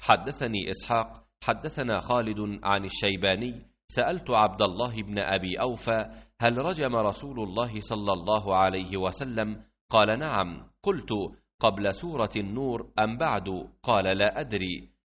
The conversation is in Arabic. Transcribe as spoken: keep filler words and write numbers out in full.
حدثني إسحاق حدثنا خالد عن الشيباني سألت عبد الله بن أبي أوفى هل رجم رسول الله صلى الله عليه وسلم؟ قال نعم. قلت قبل سورة النور أم بعد؟ قال لا أدري.